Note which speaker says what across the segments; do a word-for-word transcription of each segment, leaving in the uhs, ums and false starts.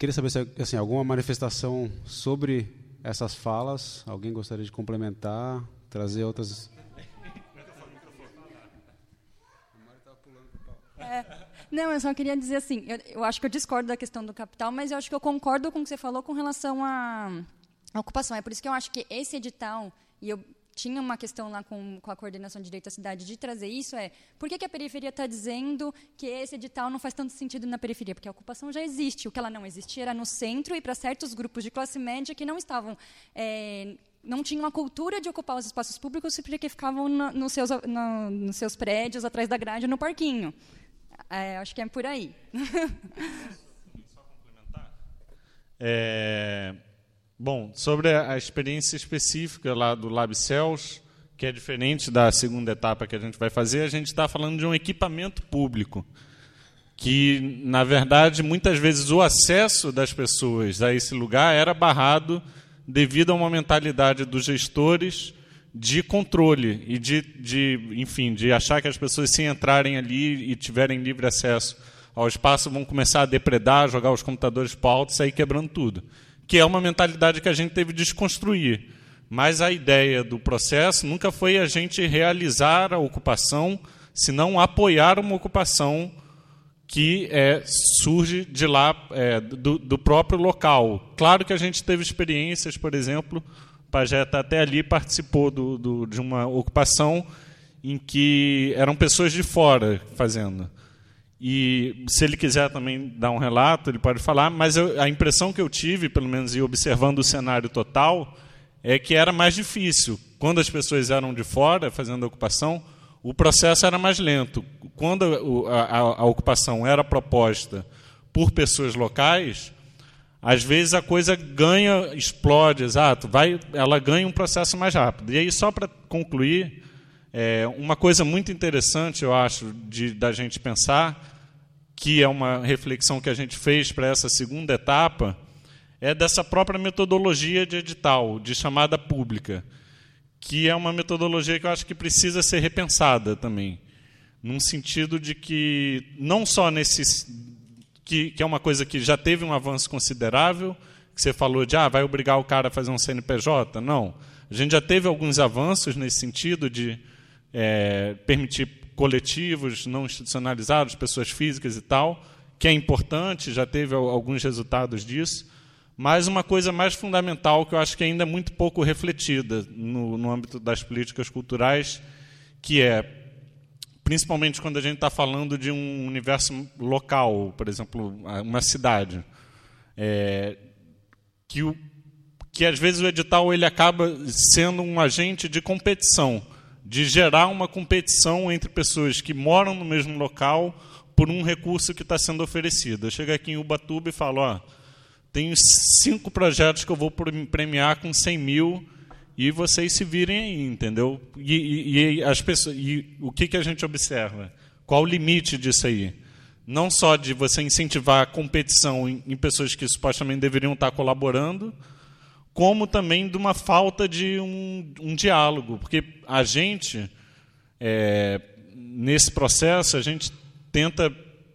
Speaker 1: queria saber se assim, alguma manifestação sobre essas falas, alguém gostaria de complementar, trazer outras...
Speaker 2: É, não, eu só queria dizer assim, eu, eu acho que eu discordo da questão do capital, mas eu acho que eu concordo com o que você falou com relação à, à ocupação. É por isso que eu acho que esse edital, e eu tinha uma questão lá com, com a coordenação de direito à cidade de trazer isso, é por que, que a periferia está dizendo que esse edital não faz tanto sentido na periferia? Porque a ocupação já existe, o que ela não existia era no centro e para certos grupos de classe média que não estavam... É, não tinham a cultura de ocupar os espaços públicos porque ficavam no, no seus, no, nos seus prédios, atrás da grade, no parquinho. É, acho que é por aí.
Speaker 3: Só complementar. É, bom, sobre a experiência específica lá do LabCels, que é diferente da segunda etapa que a gente vai fazer, a gente está falando de um equipamento público, que, na verdade, muitas vezes o acesso das pessoas a esse lugar era barrado devido a uma mentalidade dos gestores de controle e de, de, enfim, de achar que as pessoas, se entrarem ali e tiverem livre acesso ao espaço, vão começar a depredar, jogar os computadores para o alto e sair quebrando tudo. Que é uma mentalidade que a gente teve de desconstruir. Mas a ideia do processo nunca foi a gente realizar a ocupação, senão apoiar uma ocupação que é, surge de lá, é, do, do próprio local. Claro que a gente teve experiências, por exemplo... O Pajé está até ali, participou do, do, de uma ocupação em que eram pessoas de fora fazendo. E, se ele quiser também dar um relato, ele pode falar, mas eu, a impressão que eu tive, pelo menos e observando o cenário total, é que era mais difícil. Quando as pessoas eram de fora fazendo a ocupação, o processo era mais lento. Quando a, a, a ocupação era proposta por pessoas locais... Às vezes a coisa ganha, explode, exato, vai, ela ganha um processo mais rápido. E aí, só para concluir, é, uma coisa muito interessante, eu acho, de, da gente pensar, que é uma reflexão que a gente fez para essa segunda etapa, é dessa própria metodologia de edital, de chamada pública, que é uma metodologia que eu acho que precisa ser repensada também, num sentido de que, não só nesse... Que, que é uma coisa que já teve um avanço considerável, que você falou de, ah, vai obrigar o cara a fazer um C N P J? Não. A gente já teve alguns avanços nesse sentido de é, permitir coletivos não institucionalizados, pessoas físicas e tal, que é importante, já teve alguns resultados disso, mas uma coisa mais fundamental, que eu acho que ainda é muito pouco refletida no, no âmbito das políticas culturais, que é, principalmente quando a gente está falando de um universo local, por exemplo, uma cidade, é, que, o, que às vezes o edital ele acaba sendo um agente de competição, de gerar uma competição entre pessoas que moram no mesmo local por um recurso que está sendo oferecido. Eu chego aqui em Ubatuba e falo, ó, tenho cinco projetos que eu vou premiar com cem mil, e vocês se virem aí, entendeu? E, e, e, as pessoas, e o que, que a gente observa? Qual o limite disso aí? Não só de você incentivar a competição em, em pessoas que supostamente deveriam estar colaborando, como também de uma falta de um, um diálogo. Porque a gente, é, nesse processo, a gente tenta,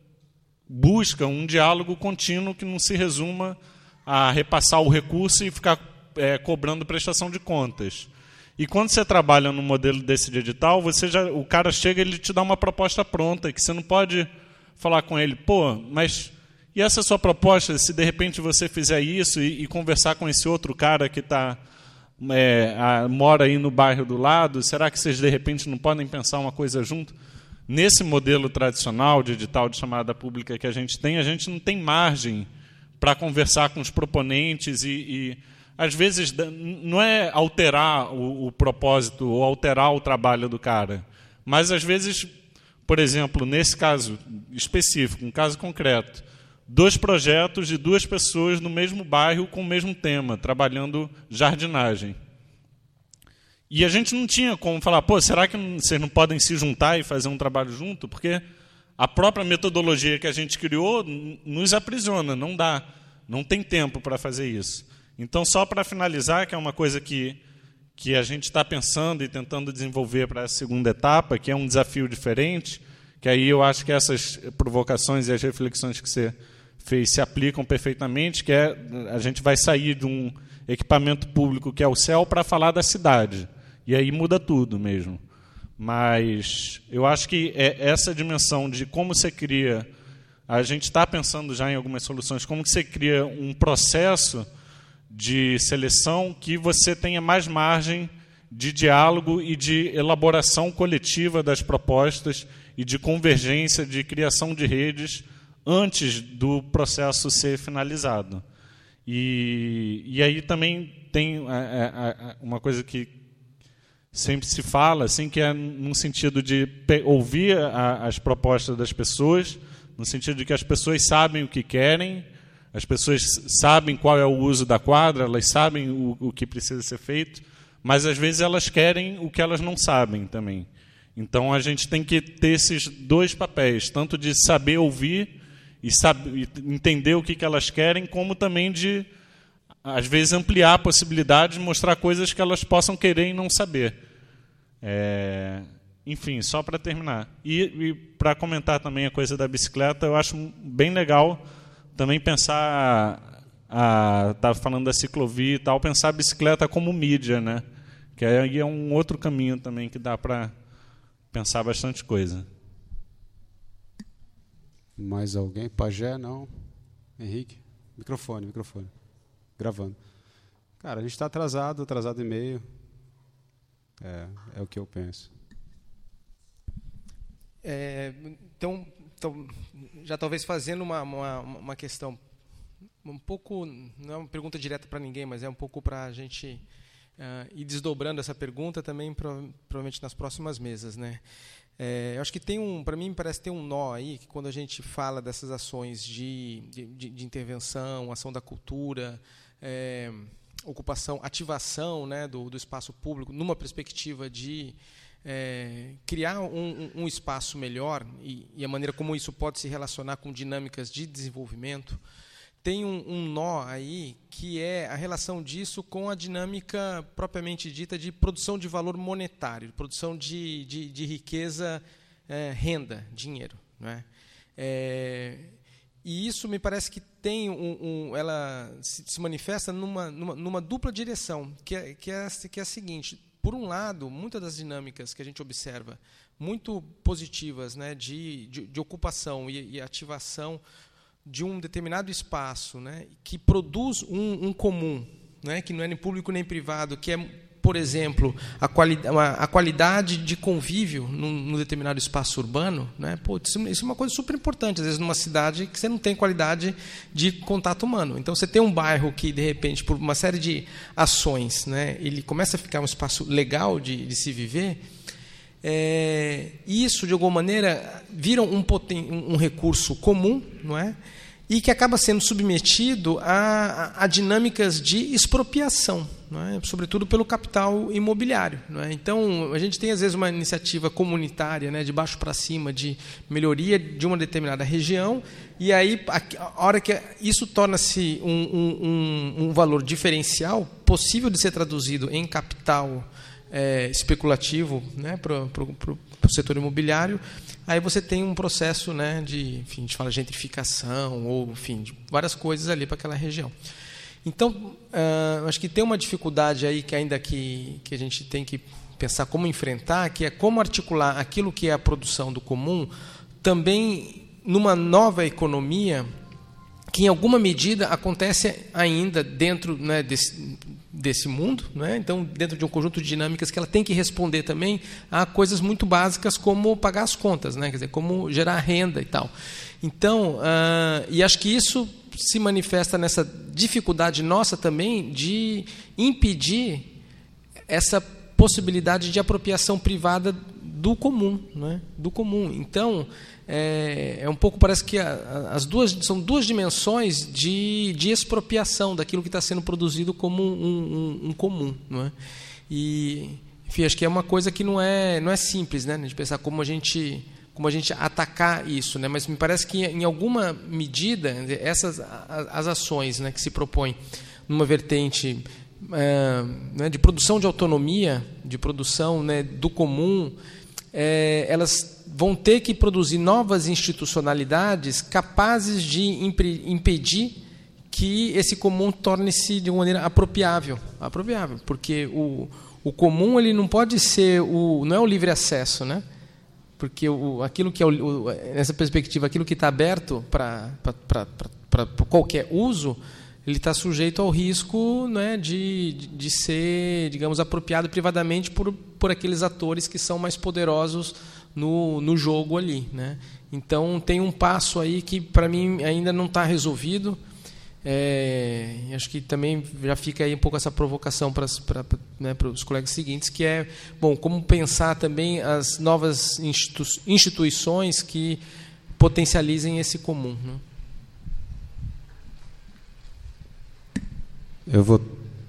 Speaker 3: busca um diálogo contínuo que não se resuma a repassar o recurso e ficar É, cobrando prestação de contas. E quando você trabalha no modelo desse de edital, você já, o cara chega e ele te dá uma proposta pronta, que você não pode falar com ele, pô, mas e essa sua proposta, se de repente você fizer isso e, e conversar com esse outro cara que tá, é, a, mora aí no bairro do lado, será que vocês de repente não podem pensar uma coisa junto? Nesse modelo tradicional de edital de chamada pública que a gente tem, a gente não tem margem para conversar com os proponentes e, e às vezes, não é alterar o, o propósito ou alterar o trabalho do cara, mas, às vezes, por exemplo, nesse caso específico, um caso concreto, dois projetos de duas pessoas no mesmo bairro com o mesmo tema, trabalhando jardinagem. E a gente não tinha como falar, pô, será que vocês não podem se juntar e fazer um trabalho junto? Porque a própria metodologia que a gente criou nos aprisiona, não dá, não tem tempo para fazer isso. Então, só para finalizar, que é uma coisa que, que a gente está pensando e tentando desenvolver para essa segunda etapa, que é um desafio diferente, que aí eu acho que essas provocações e as reflexões que você fez se aplicam perfeitamente, que é a gente vai sair de um equipamento público que é o céu para falar da cidade. E aí muda tudo mesmo. Mas eu acho que é essa dimensão de como você cria... A gente está pensando já em algumas soluções, como que você cria um processo de seleção que você tenha mais margem de diálogo e de elaboração coletiva das propostas e de convergência, de criação de redes antes do processo ser finalizado. E, e aí também tem a, a, a, uma coisa que sempre se fala, assim, que é no sentido de ouvir a, as propostas das pessoas, no sentido de que as pessoas sabem o que querem, as pessoas sabem qual é o uso da quadra, elas sabem o, o que precisa ser feito, mas às vezes elas querem o que elas não sabem também. Então a gente tem que ter esses dois papéis, tanto de saber ouvir e, saber, e entender o que, que elas querem, como também de, às vezes, ampliar a possibilidade de mostrar coisas que elas possam querer e não saber. É, enfim, só para terminar. E, e para comentar também a coisa da bicicleta, eu acho bem legal também pensar, estava falando da ciclovia e tal, pensar a bicicleta como mídia, né? Que aí é um outro caminho também que dá para pensar bastante coisa.
Speaker 1: Mais alguém? Pajé, não? Henrique? Microfone, microfone. Gravando. Cara, a gente está atrasado, atrasado e meio. É, é o que eu penso.
Speaker 4: É, então, então, já talvez fazendo uma, uma, uma questão um pouco, não é uma pergunta direta para ninguém, mas é um pouco para a gente uh, ir desdobrando essa pergunta também, prova- provavelmente nas próximas mesas, né? É, eu acho que tem um, para mim parece ter um nó aí, que quando a gente fala dessas ações de, de, de, de intervenção, ação da cultura, é, ocupação, ativação, né, do, do espaço público, numa perspectiva de é, criar um, um espaço melhor e, e a maneira como isso pode se relacionar com dinâmicas de desenvolvimento, tem um, um nó aí que é a relação disso com a dinâmica propriamente dita de produção de valor monetário, produção de, de, de riqueza, é, renda, dinheiro, não é? É, e isso me parece que tem um, um, ela se, se manifesta numa, numa, numa dupla direção, que é, que, é, que é a seguinte: por um lado, muitas das dinâmicas que a gente observa, muito positivas, né, de, de, de ocupação e, e ativação de um determinado espaço, né, que produz um, um comum, né, que não é nem público nem privado, que é, por exemplo, a, quali a qualidade de convívio num, num determinado espaço urbano, né, pô, isso, isso é uma coisa super importante, às vezes numa cidade que você não tem qualidade de contato humano. Então você tem um bairro que, de repente, por uma série de ações, né, ele começa a ficar um espaço legal de, de se viver. É, isso, de alguma maneira, vira um, poten um recurso comum, não é? E que acaba sendo submetido a, a, a dinâmicas de expropriação, não é? Sobretudo pelo capital imobiliário, não é? Então, a gente tem, às vezes, uma iniciativa comunitária, né, de baixo para cima, de melhoria de uma determinada região, e aí, a, a hora que isso torna-se um, um, um, um valor diferencial, possível de ser traduzido em capital É, especulativo, né, para o setor imobiliário, aí você tem um processo, né, de, enfim, a gente fala gentrificação, ou, enfim, de várias coisas ali para aquela região. Então, uh, acho que tem uma dificuldade aí que ainda que, que a gente tem que pensar como enfrentar, que é como articular aquilo que é a produção do comum também numa nova economia que, em alguma medida, acontece ainda dentro, né, desse, desse mundo, né? Então, dentro de um conjunto de dinâmicas que ela tem que responder também a coisas muito básicas como pagar as contas, né? Quer dizer, como gerar renda e tal. Então, uh, e acho que isso se manifesta nessa dificuldade nossa também de impedir essa possibilidade de apropriação privada do comum, né? Do comum. Então, É, é um pouco, parece que a, as duas são duas dimensões de, de expropriação daquilo que está sendo produzido como um, um, um comum, não é? E, enfim, acho que é uma coisa que não é, não é simples, né? De pensar como a gente, como a gente atacar isso, né? Mas me parece que, em alguma medida, essas as ações, né, que se propõem numa vertente é, né, de produção de autonomia, de produção, né, do comum, é, elas vão ter que produzir novas institucionalidades capazes de impedir que esse comum torne-se de uma maneira apropriável, apropriável, porque o, o comum ele não pode ser o não é o livre acesso, né? Porque o, aquilo que é o, nessa perspectiva, aquilo que está aberto para para qualquer uso, ele está sujeito ao risco, né, de, de, de ser, digamos, apropriado privadamente por, por aqueles atores que são mais poderosos no, no jogo ali, né? Então, tem um passo aí que, para mim, ainda não está resolvido. É, acho que também já fica aí um pouco essa provocação para, para, né, para os colegas seguintes, que é, bom, como pensar também as novas institu instituições que potencializem esse comum, né?
Speaker 1: Eu vou...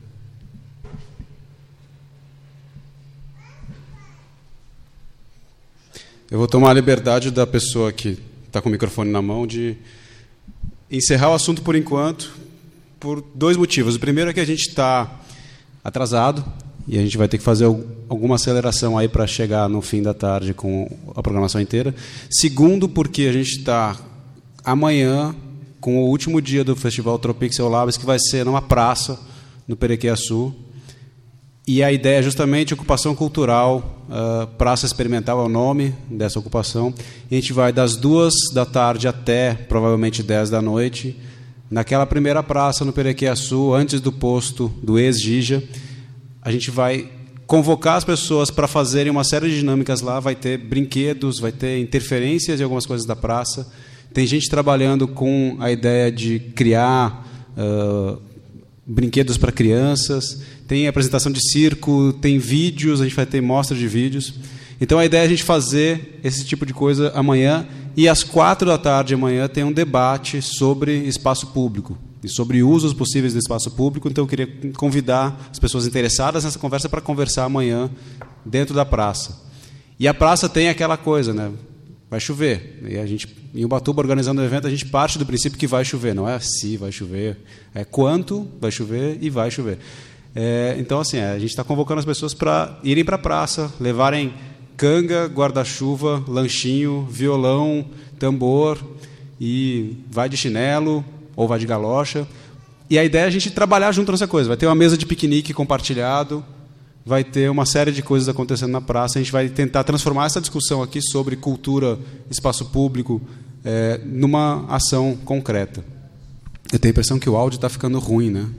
Speaker 1: Eu vou tomar a liberdade da pessoa que está com o microfone na mão de encerrar o assunto por enquanto, por dois motivos. O primeiro é que a gente está atrasado e a gente vai ter que fazer alguma aceleração aí para chegar no fim da tarde com a programação inteira. Segundo, porque a gente está amanhã com o último dia do Festival Tropixel Labs, que vai ser numa praça no Perequiaçu. E a ideia é justamente ocupação cultural, uh, praça experimental é o nome dessa ocupação. E a gente vai das duas da tarde até provavelmente dez da noite, naquela primeira praça no Perequiaçu, antes do posto do ex-Gija. A gente vai convocar as pessoas para fazerem uma série de dinâmicas lá, vai ter brinquedos, vai ter interferências em algumas coisas da praça. Tem gente trabalhando com a ideia de criar uh, brinquedos para crianças, tem apresentação de circo, tem vídeos, a gente vai ter mostra de vídeos. Então, a ideia é a gente fazer esse tipo de coisa amanhã, e às quatro da tarde amanhã tem um debate sobre espaço público e sobre usos possíveis do espaço público. Então, eu queria convidar as pessoas interessadas nessa conversa para conversar amanhã dentro da praça. E a praça tem aquela coisa, né? Vai chover. E a gente, em Ubatuba, organizando o evento, a gente parte do princípio que vai chover. Não é se vai chover, é quanto vai chover e vai chover. É, então, assim, a gente está convocando as pessoas para irem para a praça, levarem canga, guarda-chuva, lanchinho, violão, tambor, e vai de chinelo ou vai de galocha. E a ideia é a gente trabalhar junto nessa coisa. Vai ter uma mesa de piquenique compartilhado, vai ter uma série de coisas acontecendo na praça. A gente vai tentar transformar essa discussão aqui sobre cultura, espaço público, é, numa ação concreta. Eu tenho a impressão que o áudio está ficando ruim, né?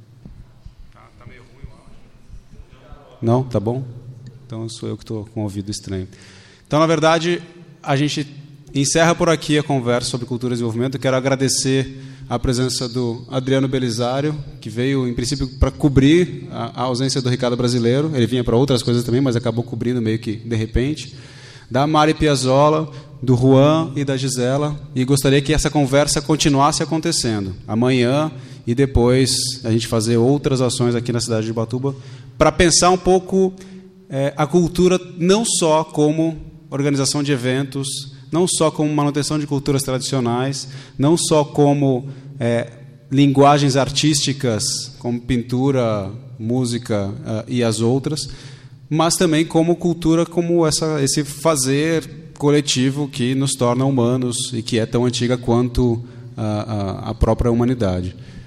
Speaker 1: Está meio ruim o áudio. Não? Tá bom? Então sou eu que estou com o ouvido estranho. Então, na verdade, a gente encerra por aqui a conversa sobre cultura e desenvolvimento. Eu quero agradecer a presença do Adriano Belisário, que veio, em princípio, para cobrir a, a ausência do Ricardo Brasileiro. Ele vinha para outras coisas também, mas acabou cobrindo meio que de repente. Da Mari Piazzolla, do Juan e da Gisela. E gostaria que essa conversa continuasse acontecendo amanhã e depois a gente fazer outras ações aqui na cidade de Ubatuba para pensar um pouco é, a cultura não só como organização de eventos, não só como manutenção de culturas tradicionais, não só como é, linguagens artísticas, como pintura, música uh, e as outras, mas também como cultura, como essa, esse fazer coletivo que nos torna humanos e que é tão antiga quanto a, a, a própria humanidade.